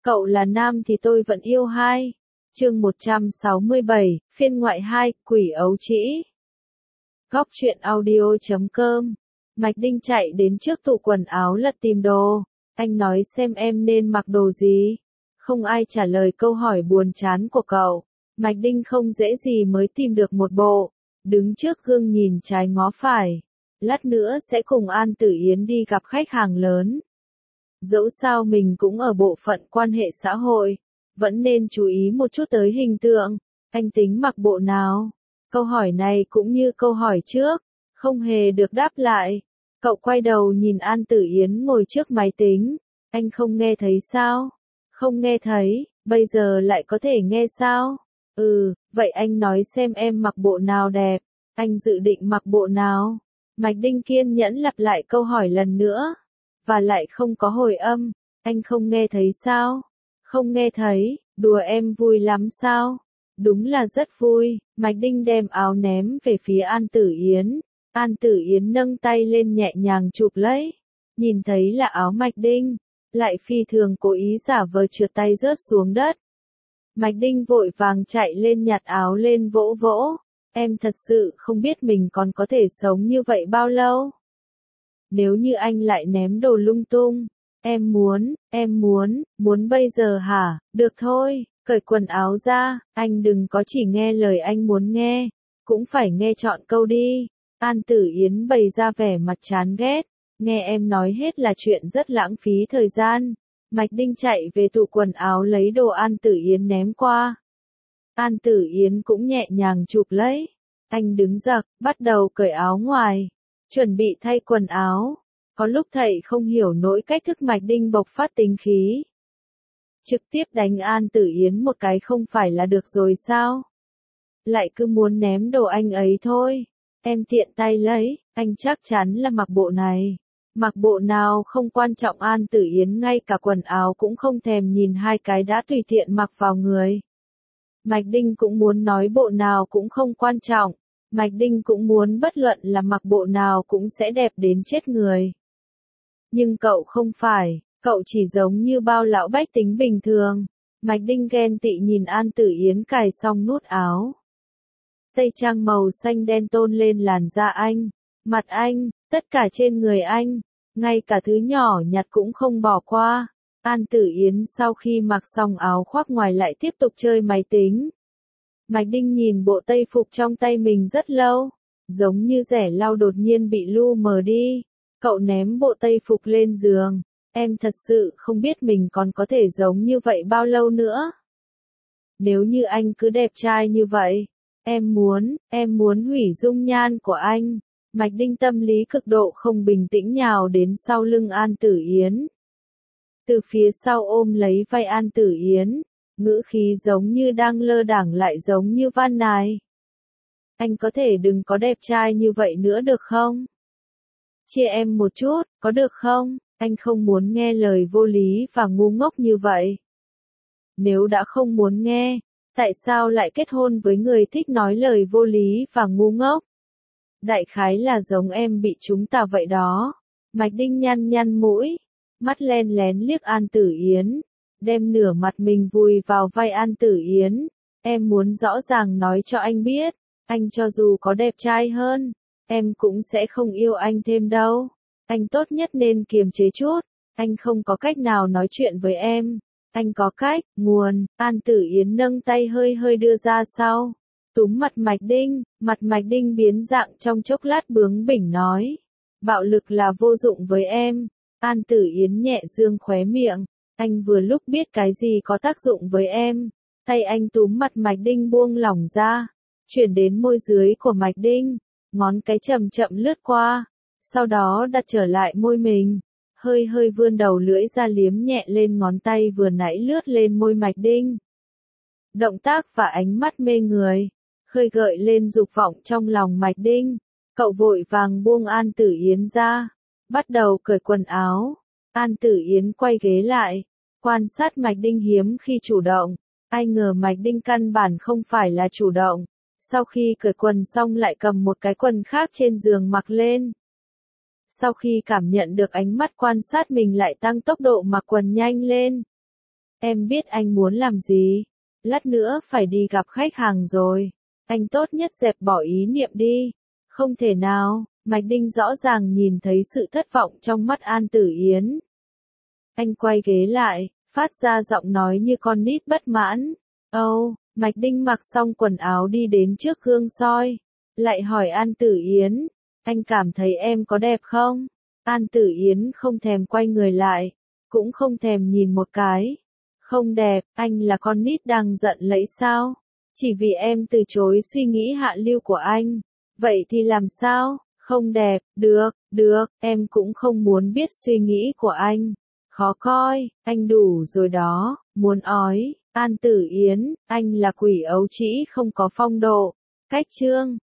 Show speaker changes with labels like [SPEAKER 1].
[SPEAKER 1] Cậu là nam thì tôi vẫn yêu hai. Chương 167, phiên ngoại 2, quỷ ấu trĩ. Góc truyện audio.com. Mạch Đinh chạy đến trước tủ quần áo lật tìm đồ. Anh nói xem em nên mặc đồ gì. Không ai trả lời câu hỏi buồn chán của cậu. Mạch Đinh không dễ gì mới tìm được một bộ. Đứng trước gương nhìn trái ngó phải. Lát nữa sẽ cùng An Tử Yến đi gặp khách hàng lớn. Dẫu sao mình cũng ở bộ phận quan hệ xã hội, vẫn nên chú ý một chút tới hình tượng. Anh tính mặc bộ nào? Câu hỏi này cũng như câu hỏi trước, không hề được đáp lại. Cậu quay đầu nhìn An Tử Yến ngồi trước máy tính. Anh không nghe thấy sao? Không nghe thấy, bây giờ lại có thể nghe sao? Vậy anh nói xem em mặc bộ nào đẹp. Anh dự định mặc bộ nào? Mạch Đinh kiên nhẫn lặp lại câu hỏi lần nữa. Và lại không có hồi âm. Anh không nghe thấy sao? Không nghe thấy, đùa em vui lắm sao? Đúng là rất vui. Mạch Đinh đem áo ném về phía An Tử Yến. An Tử Yến nâng tay lên nhẹ nhàng chụp lấy. Nhìn thấy là áo Mạch Đinh. Lại phi thường cố ý giả vờ trượt tay rớt xuống đất. Mạch Đinh vội vàng chạy lên nhặt áo lên vỗ vỗ. Em thật sự không biết mình còn có thể sống như vậy bao lâu. Nếu như anh lại ném đồ lung tung, em muốn bây giờ hả? Được thôi, cởi quần áo ra, anh đừng có chỉ nghe lời anh muốn nghe, cũng phải nghe trọn câu đi. An Tử Yến bày ra vẻ mặt chán ghét, nghe em nói hết là chuyện rất lãng phí thời gian. Mạch Đinh chạy về tủ quần áo lấy đồ An Tử Yến ném qua. An Tử Yến cũng nhẹ nhàng chụp lấy. Anh đứng giật, bắt đầu cởi áo ngoài. Chuẩn bị thay quần áo. Có lúc thầy không hiểu nổi cách thức Mạch Đinh bộc phát tính khí. Trực tiếp đánh An Tử Yến một cái không phải là được rồi sao? Lại cứ muốn ném đồ anh ấy thôi. Em tiện tay lấy, anh chắc chắn là mặc bộ này. Mặc bộ nào không quan trọng. An Tử Yến ngay cả quần áo cũng không thèm nhìn hai cái đã tùy tiện mặc vào người. Mạch Đinh cũng muốn nói bộ nào cũng không quan trọng. Mạch Đinh cũng muốn bất luận là mặc bộ nào cũng sẽ đẹp đến chết người. Nhưng cậu không phải, cậu chỉ giống như bao lão bách tính bình thường. Mạch Đinh ghen tị nhìn An Tử Yến cài xong nút áo. Tây trang màu xanh đen tôn lên làn da anh, mặt anh, tất cả trên người anh, ngay cả thứ nhỏ nhặt cũng không bỏ qua. An Tử Yến sau khi mặc xong áo khoác ngoài lại tiếp tục chơi máy tính. Mạch Đinh nhìn bộ tây phục trong tay mình rất lâu, giống như rẻ lau đột nhiên bị lu mờ đi. Cậu ném bộ tây phục lên giường. Em thật sự không biết mình còn có thể giống như vậy bao lâu nữa. Nếu như anh cứ đẹp trai như vậy, em muốn hủy dung nhan của anh. Mạch Đinh tâm lý cực độ không bình tĩnh nhào đến sau lưng An Tử Yến. Từ phía sau ôm lấy vai An Tử Yến, ngữ khí giống như đang lơ đãng lại giống như van nài. Anh có thể đừng có đẹp trai như vậy nữa được không? Chia em một chút, có được không? Anh không muốn nghe lời vô lý và ngu ngốc như vậy. Nếu đã không muốn nghe, tại sao lại kết hôn với người thích nói lời vô lý và ngu ngốc? Đại khái là giống em bị chúng ta vậy đó. Mạch Đinh nhăn nhăn mũi, mắt len lén liếc An Tử Yến, đem nửa mặt mình vùi vào vai An Tử Yến. Em muốn rõ ràng nói cho anh biết, anh cho dù có đẹp trai hơn, em cũng sẽ không yêu anh thêm đâu. Anh tốt nhất nên kiềm chế chút, anh không có cách nào nói chuyện với em. Anh có cách, nguồn. An Tử Yến nâng tay hơi hơi đưa ra sau, túm mặt Mạch Đinh biến dạng trong chốc lát bướng bỉnh nói. Bạo lực là vô dụng với em. An Tử Yến nhẹ dương khóe miệng. Anh vừa lúc biết cái gì có tác dụng với em. Tay anh túm mặt Mạch Đinh buông lỏng ra, chuyển đến môi dưới của Mạch Đinh, ngón cái chậm chậm lướt qua, sau đó đặt trở lại môi mình, hơi hơi vươn đầu lưỡi ra liếm nhẹ lên ngón tay vừa nãy lướt lên môi Mạch Đinh. Động tác và ánh mắt mê người, khơi gợi lên dục vọng trong lòng Mạch Đinh. Cậu vội vàng buông An Tử Yến ra, bắt đầu cởi quần áo. An Tử Yến quay ghế lại, quan sát Mạch Đinh hiếm khi chủ động. Ai ngờ Mạch Đinh căn bản không phải là chủ động. Sau khi cởi quần xong lại cầm một cái quần khác trên giường mặc lên. Sau khi cảm nhận được ánh mắt quan sát mình lại tăng tốc độ mặc quần nhanh lên. Em biết anh muốn làm gì. Lát nữa phải đi gặp khách hàng rồi. Anh tốt nhất dẹp bỏ ý niệm đi. Không thể nào, Mạch Đinh rõ ràng nhìn thấy sự thất vọng trong mắt An Tử Yến. Anh quay ghế lại, phát ra giọng nói như con nít bất mãn. Mạch Đinh mặc xong quần áo đi đến trước gương soi. Lại hỏi An Tử Yến, anh cảm thấy em có đẹp không? An Tử Yến không thèm quay người lại, cũng không thèm nhìn một cái. Không đẹp, anh là con nít đang giận lẫy sao? Chỉ vì em từ chối suy nghĩ hạ lưu của anh. Vậy thì làm sao? Không đẹp, được, em cũng không muốn biết suy nghĩ của anh. Khó coi, anh đủ rồi đó, muốn ói. An Tử Yến, anh là quỷ ấu trĩ không có phong độ. Cách chương